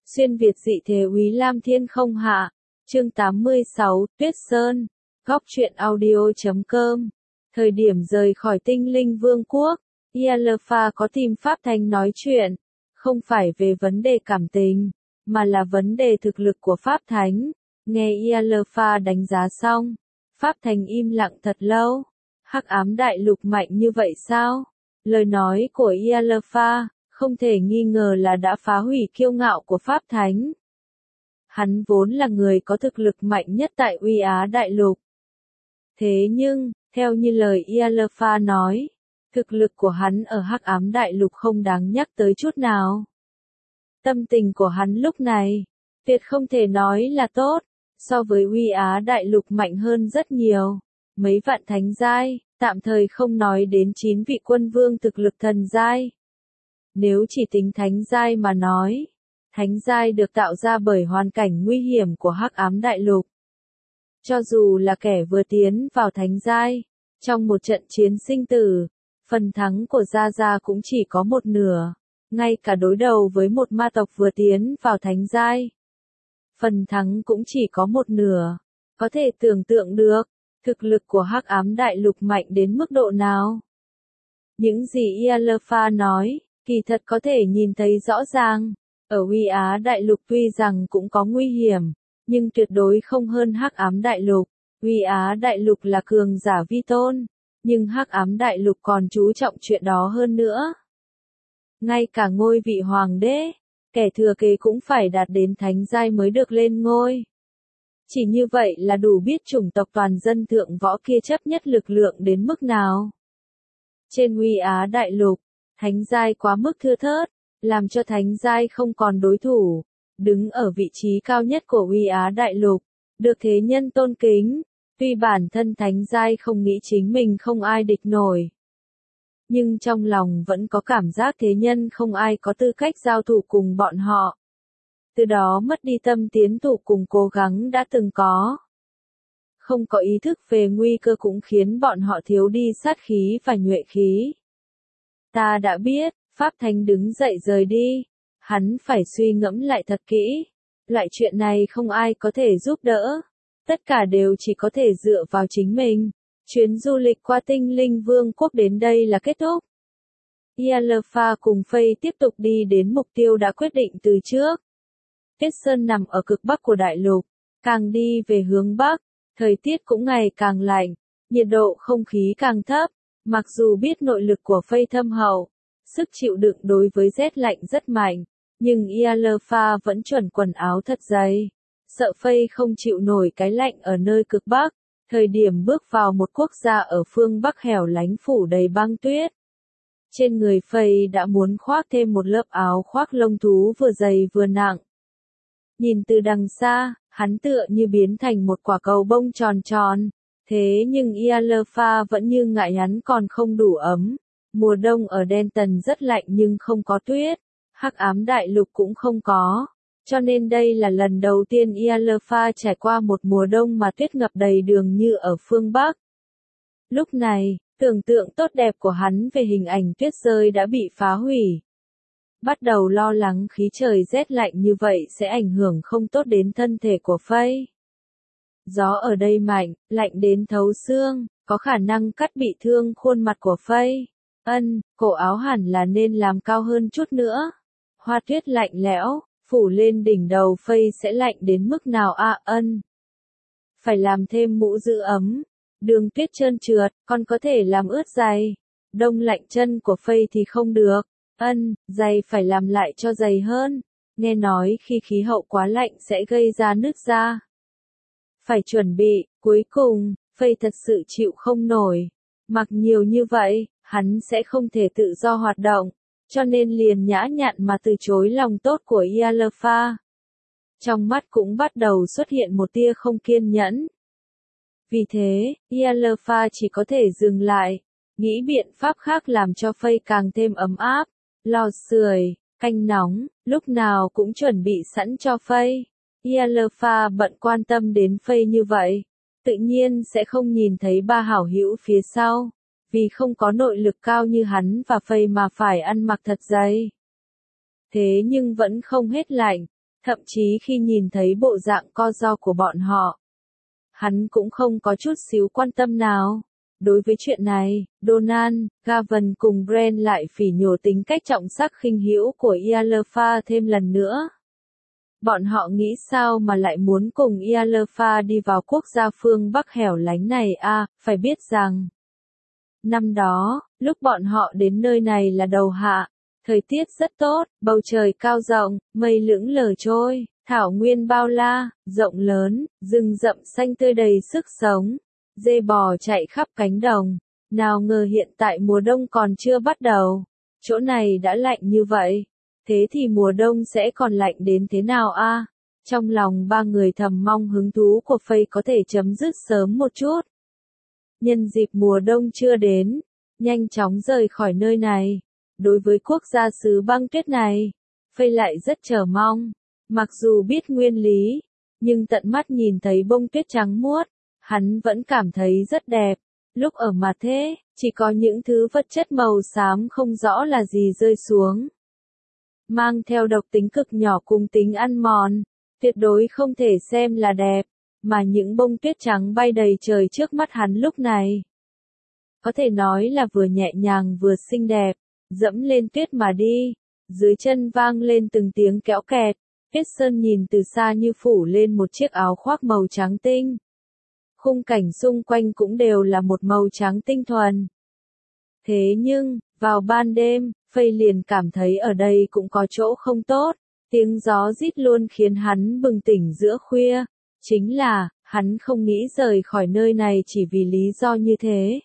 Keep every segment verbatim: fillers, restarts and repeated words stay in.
Xuyên Việt dị thế Úy Lam Thiên không hạ. Chương tám mươi sáu, Tuyết Sơn. Góc truyện audio chấm com. Thời điểm rời khỏi Tinh Linh Vương quốc, Yalfa có tìm Pháp Thánh nói chuyện, không phải về vấn đề cảm tình, mà là vấn đề thực lực của Pháp Thánh. Nghe Yalfa đánh giá xong, Pháp Thánh im lặng thật lâu. Hắc ám đại lục mạnh như vậy sao? Lời nói của Yalfa không thể nghi ngờ là đã phá hủy kiêu ngạo của Pháp Thánh. Hắn vốn là người có thực lực mạnh nhất tại Uy Á Đại Lục. Thế nhưng, theo như lời Yalfa nói, thực lực của hắn ở Hắc Ám Đại Lục không đáng nhắc tới chút nào. Tâm tình của hắn lúc này, tuyệt không thể nói là tốt, so với Uy Á Đại Lục mạnh hơn rất nhiều. Mấy vạn thánh giai, tạm thời không nói đến chín vị quân vương thực lực thần giai. Nếu chỉ tính thánh giai mà nói, thánh giai được tạo ra bởi hoàn cảnh nguy hiểm của Hắc Ám Đại Lục. Cho dù là kẻ vừa tiến vào thánh giai, trong một trận chiến sinh tử, phần thắng của Gia Gia cũng chỉ có một nửa, ngay cả đối đầu với một ma tộc vừa tiến vào thánh giai. Phần thắng cũng chỉ có một nửa, có thể tưởng tượng được, thực lực của Hắc Ám Đại Lục mạnh đến mức độ nào. Những gì Yalfa nói, kỳ thật có thể nhìn thấy rõ ràng, ở Uy Á Đại Lục tuy rằng cũng có nguy hiểm, nhưng tuyệt đối không hơn Hắc Ám Đại Lục. Uy Á Đại Lục là cường giả vi tôn, nhưng Hắc Ám Đại Lục còn chú trọng chuyện đó hơn nữa. Ngay cả ngôi vị hoàng đế, kẻ thừa kế cũng phải đạt đến thánh giai mới được lên ngôi. Chỉ như vậy là đủ biết chủng tộc toàn dân thượng võ kia chấp nhất lực lượng đến mức nào. Trên Uy Á Đại Lục, thánh giai quá mức thưa thớt, làm cho thánh giai không còn đối thủ. Đứng ở vị trí cao nhất của Uy Á Đại Lục, được thế nhân tôn kính, tuy bản thân thánh giai không nghĩ chính mình không ai địch nổi. Nhưng trong lòng vẫn có cảm giác thế nhân không ai có tư cách giao thủ cùng bọn họ. Từ đó mất đi tâm tiến thủ cùng cố gắng đã từng có. Không có ý thức về nguy cơ cũng khiến bọn họ thiếu đi sát khí và nhuệ khí. Ta đã biết, Pháp Thánh đứng dậy rời đi. Hắn phải suy ngẫm lại thật kỹ. Loại chuyện này không ai có thể giúp đỡ. Tất cả đều chỉ có thể dựa vào chính mình. Chuyến du lịch qua Tinh Linh Vương quốc đến đây là kết thúc. Yalfa cùng Faye tiếp tục đi đến mục tiêu đã quyết định từ trước. Tuyết Sơn nằm ở cực bắc của đại lục. Càng đi về hướng bắc, thời tiết cũng ngày càng lạnh. Nhiệt độ không khí càng thấp. Mặc dù biết nội lực của Faye thâm hậu, sức chịu đựng đối với rét lạnh rất mạnh, nhưng Yalfa vẫn chuẩn quần áo thật dày. Sợ Faye không chịu nổi cái lạnh ở nơi cực bắc. Thời điểm bước vào một quốc gia ở phương Bắc hẻo lánh phủ đầy băng tuyết. Trên người Faye đã muốn khoác thêm một lớp áo khoác lông thú vừa dày vừa nặng. Nhìn từ đằng xa, hắn tựa như biến thành một quả cầu bông tròn tròn. Thế nhưng Yalfa vẫn như ngại hắn còn không đủ ấm. Mùa đông ở Denton rất lạnh nhưng không có tuyết. Hắc Ám Đại Lục cũng không có. Cho nên đây là lần đầu tiên Yalfa trải qua một mùa đông mà tuyết ngập đầy đường như ở phương Bắc. Lúc này, tưởng tượng tốt đẹp của hắn về hình ảnh tuyết rơi đã bị phá hủy. Bắt đầu lo lắng khí trời rét lạnh như vậy sẽ ảnh hưởng không tốt đến thân thể của Faye. Gió ở đây mạnh, lạnh đến thấu xương, có khả năng cắt bị thương khuôn mặt của Faye. Ân, cổ áo hẳn là nên làm cao hơn chút nữa. Hoa tuyết lạnh lẽo, phủ lên đỉnh đầu Faye sẽ lạnh đến mức nào a à, ân. Phải làm thêm mũ giữ ấm. Đường tuyết trơn trượt, còn có thể làm ướt giày. Đông lạnh chân của Faye thì không được. Ân, giày phải làm lại cho dày hơn. Nghe nói khi khí hậu quá lạnh sẽ gây ra nứt da. Phải chuẩn bị, cuối cùng, Faye thật sự chịu không nổi. Mặc nhiều như vậy, hắn sẽ không thể tự do hoạt động. Cho nên liền nhã nhặn mà từ chối lòng tốt của Yalfa. Trong mắt cũng bắt đầu xuất hiện một tia không kiên nhẫn. Vì thế, Yalfa chỉ có thể dừng lại, nghĩ biện pháp khác làm cho Faye càng thêm ấm áp, lò sưởi, canh nóng, lúc nào cũng chuẩn bị sẵn cho Faye. Yalfa bận quan tâm đến Faye như vậy, tự nhiên sẽ không nhìn thấy ba hảo hữu phía sau. Vì không có nội lực cao như hắn và Faye mà phải ăn mặc thật dày. Thế nhưng vẫn không hết lạnh, Thậm chí khi nhìn thấy bộ dạng co ro của bọn họ, hắn cũng không có chút xíu quan tâm nào. Đối với chuyện này, Donald, Gavin cùng Brent lại phỉ nhổ tính cách trọng sắc khinh hữu của Ialfa thêm lần nữa. Bọn họ nghĩ sao mà lại muốn cùng Ialfa đi vào quốc gia phương Bắc hẻo lánh này à, phải biết rằng năm đó, lúc bọn họ đến nơi này là đầu hạ, thời tiết rất tốt, bầu trời cao rộng, mây lững lờ trôi, thảo nguyên bao la, rộng lớn, rừng rậm xanh tươi đầy sức sống, dê bò chạy khắp cánh đồng. Nào ngờ hiện tại mùa đông còn chưa bắt đầu, chỗ này đã lạnh như vậy, thế thì mùa đông sẽ còn lạnh đến thế nào a? Trong lòng ba người thầm mong hứng thú của Faye có thể chấm dứt sớm một chút. Nhân dịp mùa đông chưa đến, nhanh chóng rời khỏi nơi này. Đối với quốc gia xứ băng tuyết này, Faye lại rất chờ mong. Mặc dù biết nguyên lý, nhưng tận mắt nhìn thấy bông tuyết trắng muốt, hắn vẫn cảm thấy rất đẹp. Lúc ở mà thế, chỉ có những thứ vật chất màu xám không rõ là gì rơi xuống. Mang theo độc tính cực nhỏ cùng tính ăn mòn, tuyệt đối không thể xem là đẹp, mà những bông tuyết trắng bay đầy trời trước mắt hắn lúc này. Có thể nói là vừa nhẹ nhàng vừa xinh đẹp, dẫm lên tuyết mà đi, dưới chân vang lên từng tiếng kéo kẹt, tuyết sơn nhìn từ xa như phủ lên một chiếc áo khoác màu trắng tinh. Khung cảnh xung quanh cũng đều là một màu trắng tinh thuần. Thế nhưng, vào ban đêm, Faye liền cảm thấy ở đây cũng có chỗ không tốt, tiếng gió rít luôn khiến hắn bừng tỉnh giữa khuya, chính là, hắn không nghĩ rời khỏi nơi này chỉ vì lý do như thế.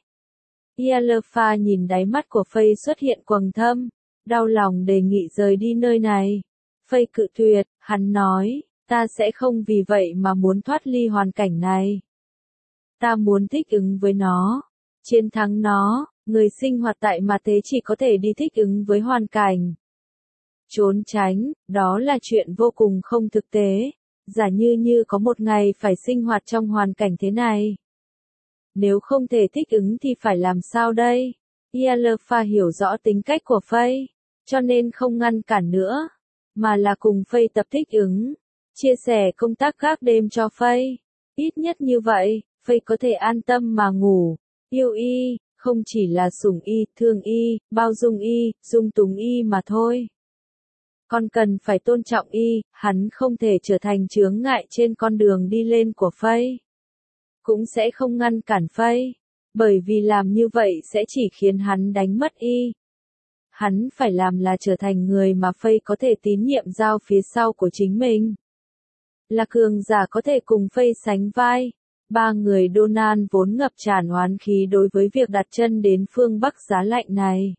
Ialfa nhìn đáy mắt của Faye xuất hiện quầng thâm, đau lòng đề nghị rời đi nơi này. Faye cự tuyệt, hắn nói, ta sẽ không vì vậy mà muốn thoát ly hoàn cảnh này. Ta muốn thích ứng với nó, chiến thắng nó, người sinh hoạt tại mà thế chỉ có thể đi thích ứng với hoàn cảnh. Trốn tránh, đó là chuyện vô cùng không thực tế, giả như như có một ngày phải sinh hoạt trong hoàn cảnh thế này. Nếu không thể thích ứng thì phải làm sao đây? Ialfa hiểu rõ tính cách của Faye, cho nên không ngăn cản nữa, mà là cùng Faye tập thích ứng, chia sẻ công tác gác đêm cho Faye. Ít nhất như vậy, Faye có thể an tâm mà ngủ, yêu y, không chỉ là sủng y, thương y, bao dung y, dung túng y mà thôi. Còn cần phải tôn trọng y, hắn không thể trở thành chướng ngại trên con đường đi lên của Faye. Cũng sẽ không ngăn cản Faye, bởi vì làm như vậy sẽ chỉ khiến hắn đánh mất y. Hắn phải làm là trở thành người mà Faye có thể tín nhiệm giao phía sau của chính mình. Là cường giả có thể cùng Faye sánh vai. Ba người Donald vốn ngập tràn oán khí đối với việc đặt chân đến phương Bắc giá lạnh này.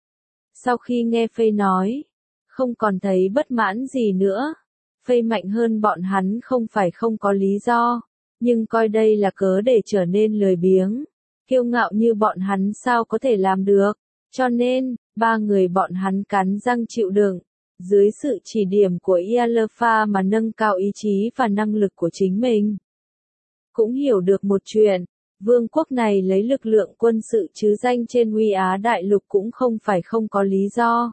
Sau khi nghe Faye nói, không còn thấy bất mãn gì nữa. Faye mạnh hơn bọn hắn không phải không có lý do, nhưng coi đây là cớ để trở nên lười biếng, kiêu ngạo như bọn hắn sao có thể làm được. Cho nên, ba người bọn hắn cắn răng chịu đựng, dưới sự chỉ điểm của Ialfa mà nâng cao ý chí và năng lực của chính mình. Cũng hiểu được một chuyện, vương quốc này lấy lực lượng quân sự chứ danh trên Huy Á đại lục cũng không phải không có lý do.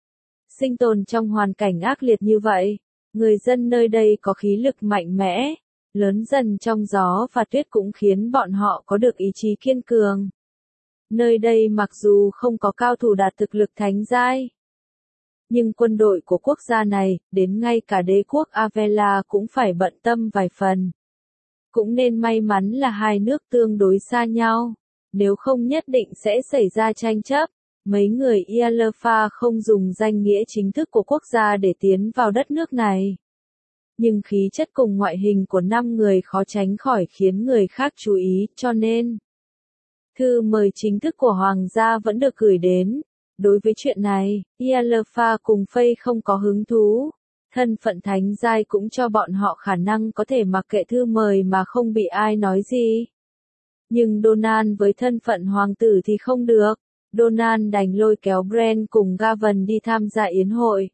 Sinh tồn trong hoàn cảnh ác liệt như vậy, người dân nơi đây có khí lực mạnh mẽ, lớn dần trong gió và tuyết cũng khiến bọn họ có được ý chí kiên cường. Nơi đây mặc dù không có cao thủ đạt thực lực thánh giai, nhưng quân đội của quốc gia này, đến ngay cả đế quốc Avella cũng phải bận tâm vài phần. Cũng nên may mắn là hai nước tương đối xa nhau, nếu không nhất định sẽ xảy ra tranh chấp. Mấy người Ialfa không dùng danh nghĩa chính thức của quốc gia để tiến vào đất nước này. Nhưng khí chất cùng ngoại hình của năm người khó tránh khỏi khiến người khác chú ý, cho nên thư mời chính thức của Hoàng gia vẫn được gửi đến. Đối với chuyện này, Ialfa cùng Faye không có hứng thú. Thân phận thánh giai cũng cho bọn họ khả năng có thể mặc kệ thư mời mà không bị ai nói gì. Nhưng Donald với thân phận hoàng tử thì không được. Donald đành lôi kéo Brent cùng Gavin đi tham gia yến hội.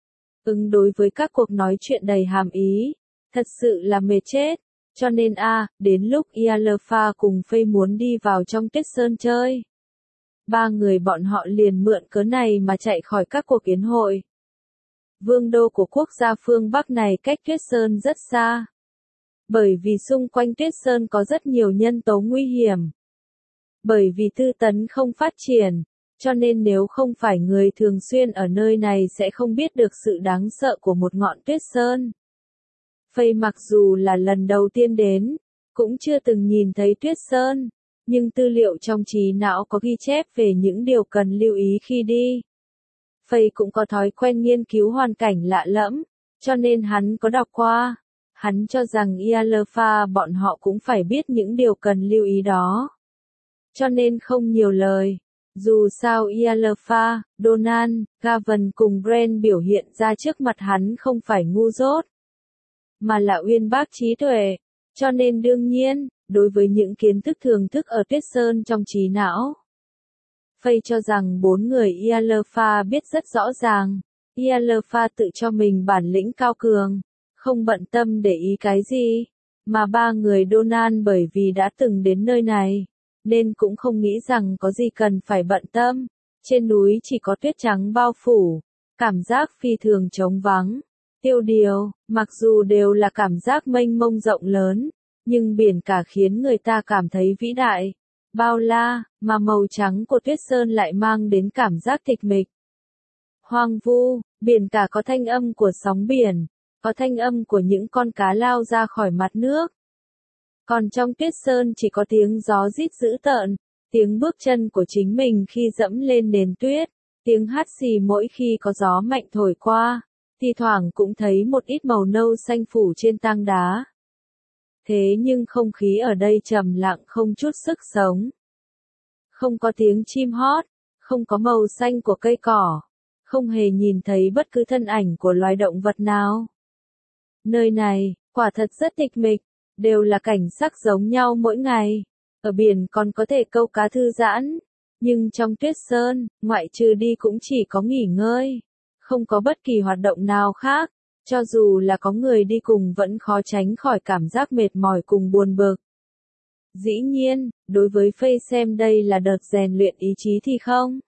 Ứng đối với các cuộc nói chuyện đầy hàm ý, thật sự là mệt chết. Cho nên a, à, đến lúc Ialfa cùng Faye muốn đi vào trong tuyết sơn chơi, ba người bọn họ liền mượn cớ này mà chạy khỏi các cuộc yến hội. vương đô của quốc gia phương Bắc này cách Tuyết Sơn rất xa. Bởi vì xung quanh Tuyết Sơn có rất nhiều nhân tố nguy hiểm. Bởi vì Tư Tấn không phát triển, cho nên nếu không phải người thường xuyên ở nơi này sẽ không biết được sự đáng sợ của một ngọn Tuyết Sơn. Phây mặc dù là lần đầu tiên đến, cũng chưa từng nhìn thấy Tuyết Sơn, nhưng tư liệu trong trí não có ghi chép về những điều cần lưu ý khi đi. Phây cũng có thói quen nghiên cứu hoàn cảnh lạ lẫm, cho nên hắn có đọc qua. Hắn cho rằng Ialfa bọn họ cũng phải biết những điều cần lưu ý đó. Cho nên không nhiều lời. Dù sao Ialfa, Donald, Gavin cùng Brent biểu hiện ra trước mặt hắn không phải ngu dốt, mà là uyên bác trí tuệ. Cho nên đương nhiên, đối với những kiến thức thường thức ở Tuyết Sơn trong trí não, Phây cho rằng bốn người Ialfa biết rất rõ ràng. Ialfa tự cho mình bản lĩnh cao cường, không bận tâm để ý cái gì, mà ba người Donald bởi vì đã từng đến nơi này, nên cũng không nghĩ rằng có gì cần phải bận tâm. Trên núi chỉ có tuyết trắng bao phủ, cảm giác phi thường trống vắng. Tiêu điều, mặc dù đều là cảm giác mênh mông rộng lớn, nhưng biển cả khiến người ta cảm thấy vĩ đại, bao la, mà màu trắng của Tuyết Sơn lại mang đến cảm giác tịch mịch. Hoang vu, biển cả có thanh âm của sóng biển, có thanh âm của những con cá lao ra khỏi mặt nước. Còn trong Tuyết Sơn chỉ có tiếng gió rít dữ tợn, tiếng bước chân của chính mình khi dẫm lên nền tuyết, tiếng hắt xì mỗi khi có gió mạnh thổi qua, thi thoảng cũng thấy một ít màu nâu xanh phủ trên tang đá. Thế nhưng không khí ở đây trầm lặng không chút sức sống. Không có tiếng chim hót, không có màu xanh của cây cỏ, không hề nhìn thấy bất cứ thân ảnh của loài động vật nào. Nơi này, quả thật rất tịch mịch, đều là cảnh sắc giống nhau mỗi ngày. Ở biển còn có thể câu cá thư giãn, nhưng trong Tuyết Sơn, ngoại trừ đi cũng chỉ có nghỉ ngơi, không có bất kỳ hoạt động nào khác. Cho dù là có người đi cùng vẫn khó tránh khỏi cảm giác mệt mỏi cùng buồn bực. Dĩ nhiên, đối với Phây xem đây là đợt rèn luyện ý chí thì không.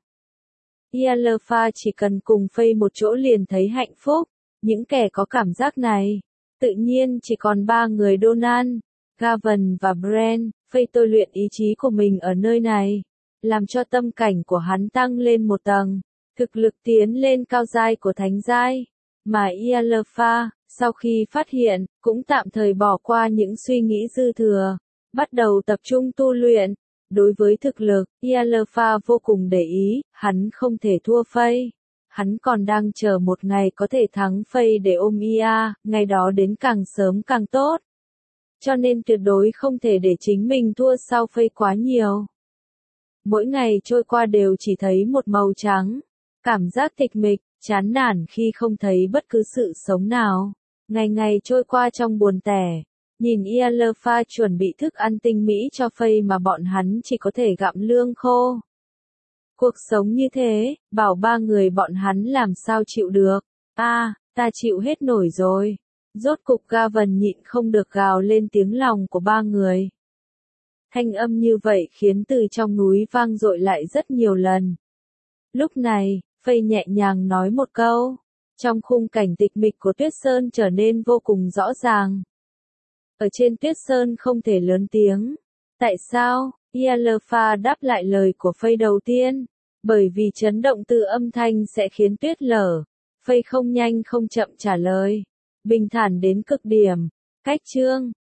Ialfa chỉ cần cùng Phây một chỗ liền thấy hạnh phúc. Những kẻ có cảm giác này, tự nhiên chỉ còn ba người Donald, Gavin và Brent. Phây tôi luyện ý chí của mình ở nơi này, làm cho tâm cảnh của hắn tăng lên một tầng, thực lực tiến lên cao giai của thánh giai. Mà Ialfa, sau khi phát hiện, cũng tạm thời bỏ qua những suy nghĩ dư thừa, bắt đầu tập trung tu luyện. Đối với thực lực, Ialfa vô cùng để ý, hắn không thể thua Phây. Hắn còn đang chờ một ngày có thể thắng Phây để ôm Ia, ngày đó đến càng sớm càng tốt. Cho nên tuyệt đối không thể để chính mình thua sau Phây quá nhiều. Mỗi ngày trôi qua đều chỉ thấy một màu trắng, cảm giác tịch mịch, chán nản khi không thấy bất cứ sự sống nào. Ngày ngày trôi qua trong buồn tẻ, nhìn Ialfa chuẩn bị thức ăn tinh mỹ cho Phây mà bọn hắn chỉ có thể gặm lương khô. Cuộc sống như thế, bảo ba người bọn hắn làm sao chịu được. À, ta chịu hết nổi rồi. Rốt cục Gavin nhịn không được gào lên tiếng lòng của ba người. Thanh âm như vậy khiến từ trong núi vang dội lại rất nhiều lần. Lúc này, Phây nhẹ nhàng nói một câu, trong khung cảnh tịch mịch của Tuyết Sơn trở nên vô cùng rõ ràng. Ở trên Tuyết Sơn không thể lớn tiếng. Tại sao? Ialfa đáp lại lời của Phây đầu tiên. Bởi vì chấn động từ âm thanh sẽ khiến tuyết lở. Phây không nhanh không chậm trả lời. Bình thản đến cực điểm. Cách chương.